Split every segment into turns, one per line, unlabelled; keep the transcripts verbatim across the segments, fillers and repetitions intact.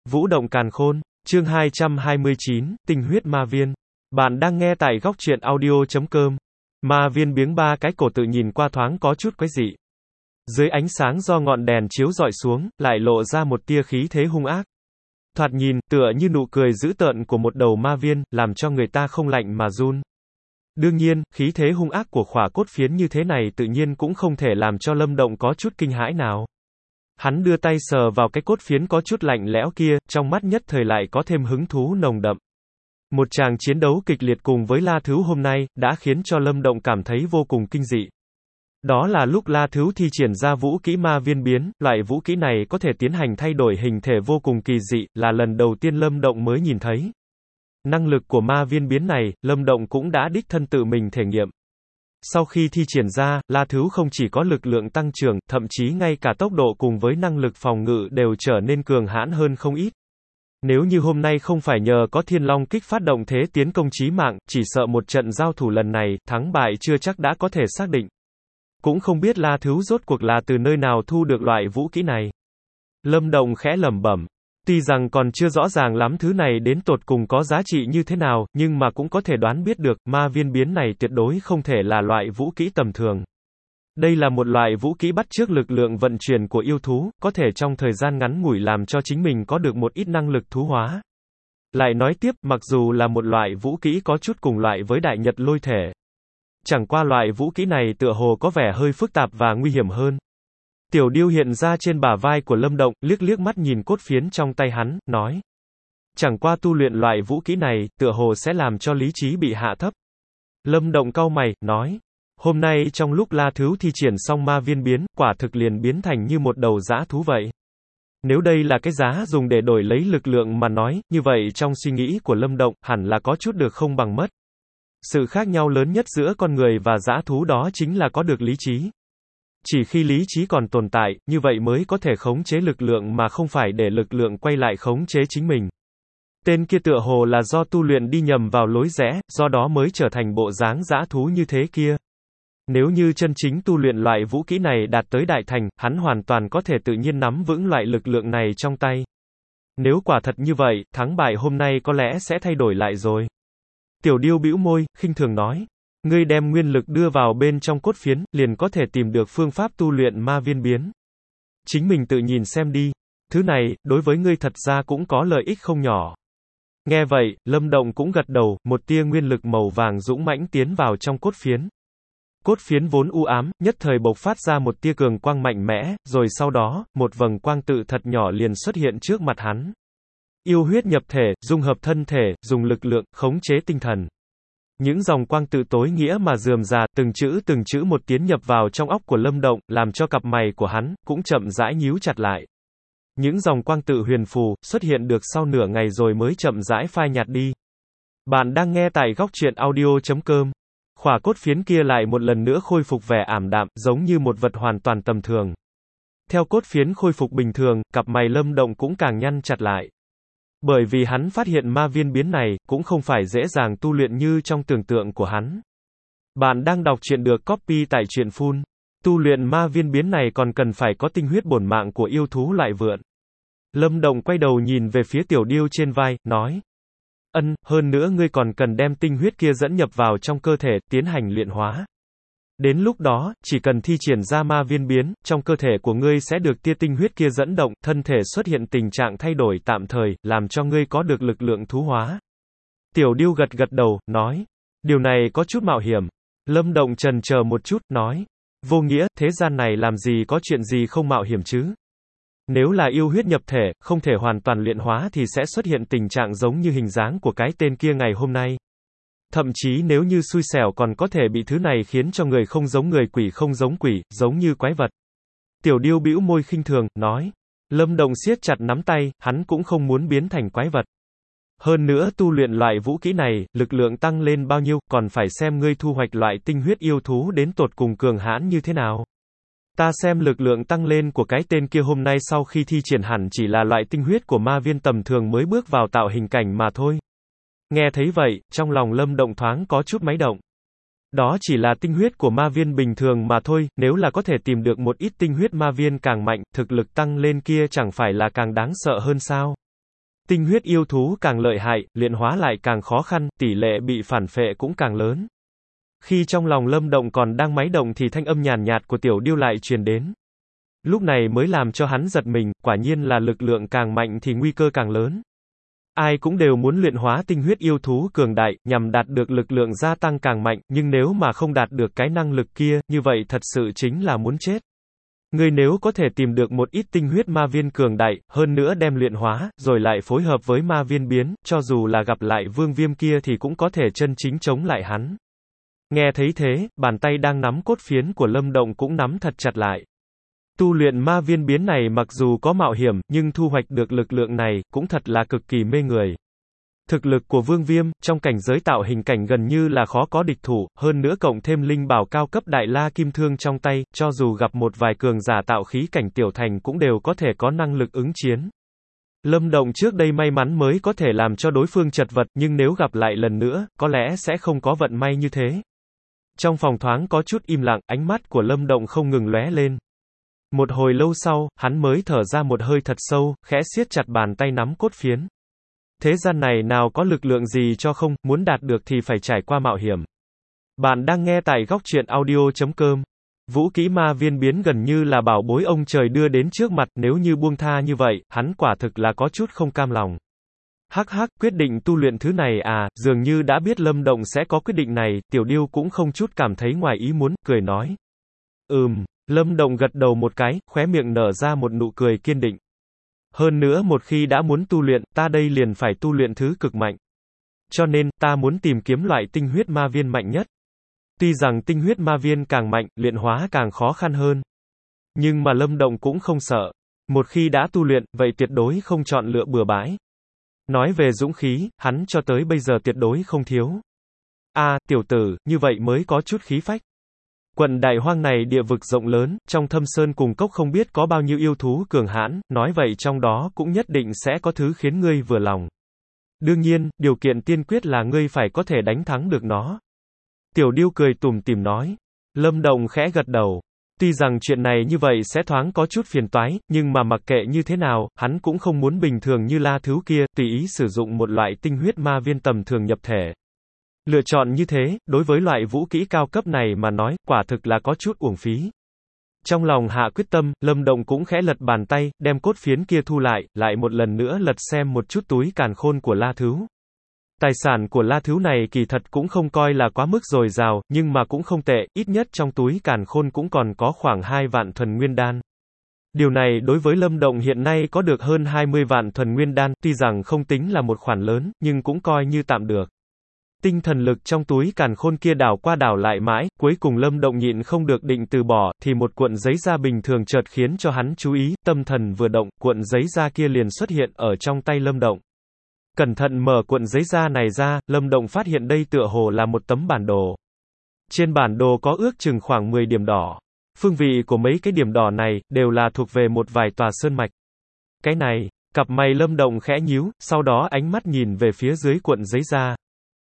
Vũ động càn khôn, chương hai trăm hai mươi chín, tinh huyết ma viên. Bạn đang nghe tại góc truyện audio chấm com. Ma viên biếng ba cái cổ tự nhìn qua thoáng có chút quái dị. Dưới ánh sáng do ngọn đèn chiếu rọi xuống, lại lộ ra một tia khí thế hung ác. Thoạt nhìn, tựa như nụ cười dữ tợn của một đầu ma viên, làm cho người ta không lạnh mà run. Đương nhiên, khí thế hung ác của khỏa cốt phiến như thế này tự nhiên cũng không thể làm cho Lâm Động có chút kinh hãi nào. Hắn đưa tay sờ vào cái cốt phiến có chút lạnh lẽo kia, trong mắt nhất thời lại có thêm hứng thú nồng đậm. Một tràng chiến đấu kịch liệt cùng với La Thứu hôm nay, đã khiến cho Lâm Động cảm thấy vô cùng kinh dị. Đó là lúc La Thứu thi triển ra vũ kỹ ma viên biến, loại vũ kỹ này có thể tiến hành thay đổi hình thể vô cùng kỳ dị, là lần đầu tiên Lâm Động mới nhìn thấy. Năng lực của ma viên biến này, Lâm Động cũng đã đích thân tự mình thể nghiệm. Sau khi thi triển ra, La Thứu không chỉ có lực lượng tăng trưởng, thậm chí ngay cả tốc độ cùng với năng lực phòng ngự đều trở nên cường hãn hơn không ít. Nếu như hôm nay không phải nhờ có Thiên Long kích phát động thế tiến công chí mạng, chỉ sợ một trận giao thủ lần này, thắng bại chưa chắc đã có thể xác định. Cũng không biết La Thứu rốt cuộc là từ nơi nào thu được loại vũ kỹ này. Lâm Động khẽ lẩm bẩm. Tuy rằng còn chưa rõ ràng lắm thứ này đến tột cùng có giá trị như thế nào, nhưng mà cũng có thể đoán biết được, ma viên biến này tuyệt đối không thể là loại vũ kỹ tầm thường. Đây là một loại vũ kỹ bắt chước lực lượng vận chuyển của yêu thú, có thể trong thời gian ngắn ngủi làm cho chính mình có được một ít năng lực thú hóa. Lại nói tiếp, mặc dù là một loại vũ kỹ có chút cùng loại với đại nhật lôi thể. Chẳng qua loại vũ kỹ này tựa hồ có vẻ hơi phức tạp và nguy hiểm hơn. Tiểu điêu hiện ra trên bả vai của Lâm Động, liếc liếc mắt nhìn cốt phiến trong tay hắn, nói. Chẳng qua tu luyện loại vũ kỹ này, tựa hồ sẽ làm cho lý trí bị hạ thấp. Lâm Động cau mày, nói. Hôm nay trong lúc La Thứu thi triển xong ma viên biến, quả thực liền biến thành như một đầu dã thú vậy. Nếu đây là cái giá dùng để đổi lấy lực lượng mà nói, như vậy trong suy nghĩ của Lâm Động, hẳn là có chút được không bằng mất. Sự khác nhau lớn nhất giữa con người và dã thú đó chính là có được lý trí. Chỉ khi lý trí còn tồn tại, như vậy mới có thể khống chế lực lượng mà không phải để lực lượng quay lại khống chế chính mình. Tên kia tựa hồ là do tu luyện đi nhầm vào lối rẽ, do đó mới trở thành bộ dáng dã thú như thế kia. Nếu như chân chính tu luyện loại vũ kỹ này đạt tới đại thành, hắn hoàn toàn có thể tự nhiên nắm vững loại lực lượng này trong tay. Nếu quả thật như vậy, thắng bại hôm nay có lẽ sẽ thay đổi lại rồi. Tiểu điêu bĩu môi, khinh thường nói. Ngươi đem nguyên lực đưa vào bên trong cốt phiến, liền có thể tìm được phương pháp tu luyện ma viên biến. Chính mình tự nhìn xem đi. Thứ này, đối với ngươi thật ra cũng có lợi ích không nhỏ. Nghe vậy, Lâm Động cũng gật đầu, một tia nguyên lực màu vàng dũng mãnh tiến vào trong cốt phiến. Cốt phiến vốn u ám, nhất thời bộc phát ra một tia cường quang mạnh mẽ, rồi sau đó, một vầng quang tự thật nhỏ liền xuất hiện trước mặt hắn. Yêu huyết nhập thể, dung hợp thân thể, dùng lực lượng, khống chế tinh thần. Những dòng quang tự tối nghĩa mà rườm rà, từng chữ từng chữ một tiến nhập vào trong óc của Lâm Động, làm cho cặp mày của hắn, cũng chậm rãi nhíu chặt lại. Những dòng quang tự huyền phù, xuất hiện được sau nửa ngày rồi mới chậm rãi phai nhạt đi. Bạn đang nghe tại góc truyện audio chấm com. Khỏa cốt phiến kia lại một lần nữa khôi phục vẻ ảm đạm, giống như một vật hoàn toàn tầm thường. Theo cốt phiến khôi phục bình thường, cặp mày Lâm Động cũng càng nhăn chặt lại. Bởi vì hắn phát hiện ma viên biến này, cũng không phải dễ dàng tu luyện như trong tưởng tượng của hắn. Bạn đang đọc truyện được copy tại truyện phun. Tu luyện ma viên biến này còn cần phải có tinh huyết bổn mạng của yêu thú lại vượn. Lâm Động quay đầu nhìn về phía tiểu điêu trên vai, nói. Ân, hơn nữa ngươi còn cần đem tinh huyết kia dẫn nhập vào trong cơ thể, tiến hành luyện hóa. Đến lúc đó, chỉ cần thi triển ra ma viên biến, trong cơ thể của ngươi sẽ được tia tinh huyết kia dẫn động, thân thể xuất hiện tình trạng thay đổi tạm thời, làm cho ngươi có được lực lượng thú hóa. Tiểu điêu gật gật đầu, nói. Điều này có chút mạo hiểm. Lâm Động chần chờ một chút, nói. Vô nghĩa, thế gian này làm gì có chuyện gì không mạo hiểm chứ? Nếu là yêu huyết nhập thể, không thể hoàn toàn luyện hóa thì sẽ xuất hiện tình trạng giống như hình dáng của cái tên kia ngày hôm nay. Thậm chí nếu như xui xẻo còn có thể bị thứ này khiến cho người không giống người, quỷ không giống quỷ, giống như quái vật. Tiểu điêu bĩu môi khinh thường, nói. Lâm Động siết chặt nắm tay, hắn cũng không muốn biến thành quái vật. Hơn nữa tu luyện loại vũ kỹ này, lực lượng tăng lên bao nhiêu, còn phải xem ngươi thu hoạch loại tinh huyết yêu thú đến tột cùng cường hãn như thế nào. Ta xem lực lượng tăng lên của cái tên kia hôm nay sau khi thi triển hẳn chỉ là loại tinh huyết của ma viên tầm thường mới bước vào tạo hình cảnh mà thôi. Nghe thấy vậy, trong lòng Lâm Động thoáng có chút máy động. Đó chỉ là tinh huyết của ma viên bình thường mà thôi, nếu là có thể tìm được một ít tinh huyết ma viên càng mạnh, thực lực tăng lên kia chẳng phải là càng đáng sợ hơn sao? Tinh huyết yêu thú càng lợi hại, luyện hóa lại càng khó khăn, tỷ lệ bị phản phệ cũng càng lớn. Khi trong lòng Lâm Động còn đang máy động thì thanh âm nhàn nhạt của Tiểu Điêu lại truyền đến. Lúc này mới làm cho hắn giật mình, quả nhiên là lực lượng càng mạnh thì nguy cơ càng lớn. Ai cũng đều muốn luyện hóa tinh huyết yêu thú cường đại, nhằm đạt được lực lượng gia tăng càng mạnh, nhưng nếu mà không đạt được cái năng lực kia, như vậy thật sự chính là muốn chết. Ngươi nếu có thể tìm được một ít tinh huyết ma viên cường đại, hơn nữa đem luyện hóa, rồi lại phối hợp với ma viên biến, cho dù là gặp lại Vương Viêm kia thì cũng có thể chân chính chống lại hắn. Nghe thấy thế, bàn tay đang nắm cốt phiến của Lâm Động cũng nắm thật chặt lại. Tu luyện ma viên biến này mặc dù có mạo hiểm, nhưng thu hoạch được lực lượng này, cũng thật là cực kỳ mê người. Thực lực của Vương Viêm, trong cảnh giới tạo hình cảnh gần như là khó có địch thủ, hơn nữa cộng thêm linh bảo cao cấp Đại La Kim Thương trong tay, cho dù gặp một vài cường giả tạo khí cảnh tiểu thành cũng đều có thể có năng lực ứng chiến. Lâm Động trước đây may mắn mới có thể làm cho đối phương chật vật, nhưng nếu gặp lại lần nữa, có lẽ sẽ không có vận may như thế. Trong phòng thoáng có chút im lặng, ánh mắt của Lâm Động không ngừng lóe lên. Một hồi lâu sau, hắn mới thở ra một hơi thật sâu, khẽ siết chặt bàn tay nắm cốt phiến. Thế gian này nào có lực lượng gì cho không, muốn đạt được thì phải trải qua mạo hiểm. Bạn đang nghe tại góc truyện audio chấm com. Vũ kỹ ma viên biến gần như là bảo bối ông trời đưa đến trước mặt, nếu như buông tha như vậy, hắn quả thực là có chút không cam lòng. Hắc hắc, quyết định tu luyện thứ này à, dường như đã biết Lâm Động sẽ có quyết định này, Tiểu Điêu cũng không chút cảm thấy ngoài ý muốn, cười nói. Ừm, Lâm Động gật đầu một cái, khóe miệng nở ra một nụ cười kiên định. Hơn nữa một khi đã muốn tu luyện, ta đây liền phải tu luyện thứ cực mạnh. Cho nên, ta muốn tìm kiếm loại tinh huyết ma viên mạnh nhất. Tuy rằng tinh huyết ma viên càng mạnh, luyện hóa càng khó khăn hơn. Nhưng mà Lâm Động cũng không sợ. Một khi đã tu luyện, vậy tuyệt đối không chọn lựa bừa bãi. Nói về dũng khí, hắn cho tới bây giờ tuyệt đối không thiếu. A, à, tiểu tử, như vậy mới có chút khí phách. Quận Đại Hoang này địa vực rộng lớn, trong thâm sơn cùng cốc không biết có bao nhiêu yêu thú cường hãn, nói vậy trong đó cũng nhất định sẽ có thứ khiến ngươi vừa lòng. Đương nhiên, điều kiện tiên quyết là ngươi phải có thể đánh thắng được nó. Tiểu Điêu cười tủm tỉm nói. Lâm Động khẽ gật đầu. Tuy rằng chuyện này như vậy sẽ thoáng có chút phiền toái, nhưng mà mặc kệ như thế nào, hắn cũng không muốn bình thường như La Thứu kia, tùy ý sử dụng một loại tinh huyết ma viên tầm thường nhập thể. Lựa chọn như thế, đối với loại vũ kỹ cao cấp này mà nói, quả thực là có chút uổng phí. Trong lòng hạ quyết tâm, Lâm Động cũng khẽ lật bàn tay, đem cốt phiến kia thu lại, lại một lần nữa lật xem một chút túi càn khôn của La Thứu. Tài sản của La Thứu này kỳ thật cũng không coi là quá mức dồi dào, nhưng mà cũng không tệ, ít nhất trong túi càn khôn cũng còn có khoảng hai vạn thuần nguyên đan. Điều này đối với Lâm Động hiện nay có được hơn hai mươi vạn thuần nguyên đan, tuy rằng không tính là một khoản lớn, nhưng cũng coi như tạm được. Tinh thần lực trong túi càn khôn kia đảo qua đảo lại mãi, cuối cùng Lâm Động nhịn không được định từ bỏ, thì một cuộn giấy da bình thường chợt khiến cho hắn chú ý, tâm thần vừa động, cuộn giấy da kia liền xuất hiện ở trong tay Lâm Động. Cẩn thận mở cuộn giấy da này ra, Lâm Động phát hiện đây tựa hồ là một tấm bản đồ. Trên bản đồ có ước chừng khoảng mười điểm đỏ. Phương vị của mấy cái điểm đỏ này, đều là thuộc về một vài tòa sơn mạch. Cái này, cặp mày Lâm Động khẽ nhíu, sau đó ánh mắt nhìn về phía dưới cuộn giấy da.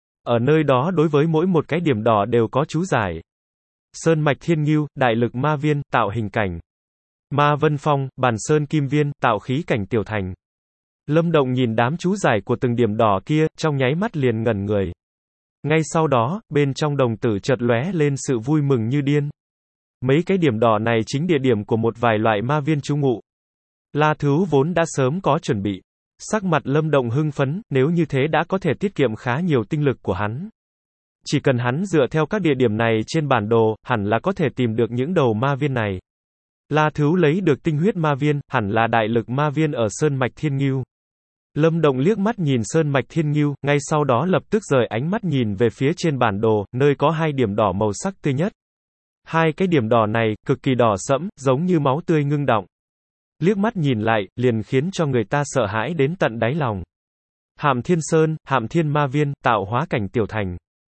Ở nơi đó đối với mỗi một cái điểm đỏ đều có chú giải. Sơn mạch Thiên Ngưu, đại lực ma viên, tạo hình cảnh. Ma Vân Phong, bàn sơn kim viên, tạo khí cảnh tiểu thành. Lâm Động nhìn đám chú giải của từng điểm đỏ kia, trong nháy mắt liền ngẩn người. Ngay sau đó, bên trong đồng tử chợt lóe lên sự vui mừng như điên. Mấy cái điểm đỏ này chính địa điểm của một vài loại ma viên trú ngụ. La Thứu vốn đã sớm có chuẩn bị. Sắc mặt Lâm Động hưng phấn, nếu như thế đã có thể tiết kiệm khá nhiều tinh lực của hắn. Chỉ cần hắn dựa theo các địa điểm này trên bản đồ, hẳn là có thể tìm được những đầu ma viên này. La Thứu lấy được tinh huyết ma viên, hẳn là đại lực ma viên ở Sơn Mạch Thiên Ngưu. Lâm Động liếc mắt nhìn Sơn Mạch Thiên Ngưu, ngay sau đó lập tức rời ánh mắt nhìn về phía trên bản đồ, nơi có hai điểm đỏ màu sắc tươi nhất. Hai cái điểm đỏ này, cực kỳ đỏ sẫm, giống như máu tươi ngưng đọng. Liếc mắt nhìn lại, liền khiến cho người ta sợ hãi đến tận đáy lòng. Hàm Thiên Sơn, Hàm Thiên Ma Viên, tạo hóa cảnh tiểu thành.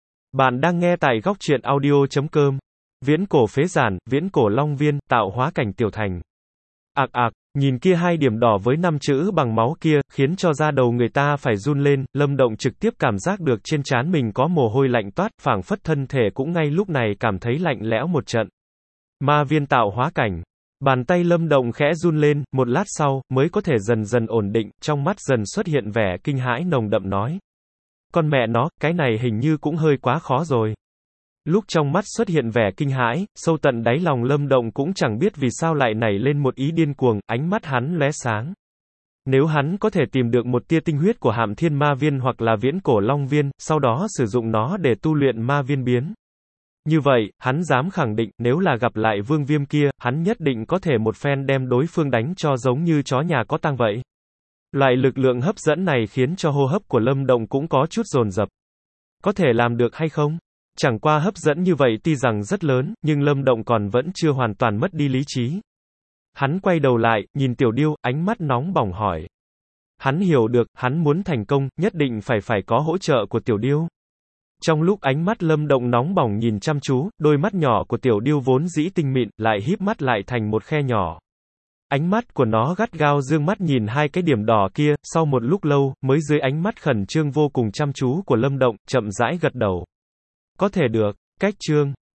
Bạn đang nghe tại góc truyện audio chấm com. Viễn cổ phế giản, viễn cổ long viên, tạo hóa cảnh tiểu thành. Ạc ạc, nhìn kia hai điểm đỏ với năm chữ bằng máu kia, khiến cho da đầu người ta phải run lên, Lâm Động trực tiếp cảm giác được trên trán mình có mồ hôi lạnh toát, phảng phất thân thể cũng ngay lúc này cảm thấy lạnh lẽo một trận. Ma viên tạo hóa cảnh. Bàn tay Lâm Động khẽ run lên, một lát sau, mới có thể dần dần ổn định, trong mắt dần xuất hiện vẻ kinh hãi nồng đậm nói. Con mẹ nó, cái này hình như cũng hơi quá khó rồi. Lúc trong mắt xuất hiện vẻ kinh hãi, sâu tận đáy lòng Lâm Động cũng chẳng biết vì sao lại nảy lên một ý điên cuồng, ánh mắt hắn lóe sáng. Nếu hắn có thể tìm được một tia tinh huyết của Hạm Thiên Ma Viên hoặc là Viễn Cổ Long Viên, sau đó sử dụng nó để tu luyện ma viên biến. Như vậy, hắn dám khẳng định, nếu là gặp lại Vương Viêm kia, hắn nhất định có thể một phen đem đối phương đánh cho giống như chó nhà có tang vậy. Loại lực lượng hấp dẫn này khiến cho hô hấp của Lâm Động cũng có chút dồn dập. Có thể làm được hay không? Chẳng qua hấp dẫn như vậy tuy rằng rất lớn, nhưng Lâm Động còn vẫn chưa hoàn toàn mất đi lý trí. Hắn quay đầu lại, nhìn Tiểu Điêu, ánh mắt nóng bỏng hỏi. Hắn hiểu được, hắn muốn thành công, nhất định phải phải có hỗ trợ của Tiểu Điêu. Trong lúc ánh mắt Lâm Động nóng bỏng nhìn chăm chú, đôi mắt nhỏ của Tiểu Điêu vốn dĩ tinh mịn, lại híp mắt lại thành một khe nhỏ. Ánh mắt của nó gắt gao dương mắt nhìn hai cái điểm đỏ kia, sau một lúc lâu, mới dưới ánh mắt khẩn trương vô cùng chăm chú của Lâm Động, chậm rãi gật đầu. Có thể được, cách trương.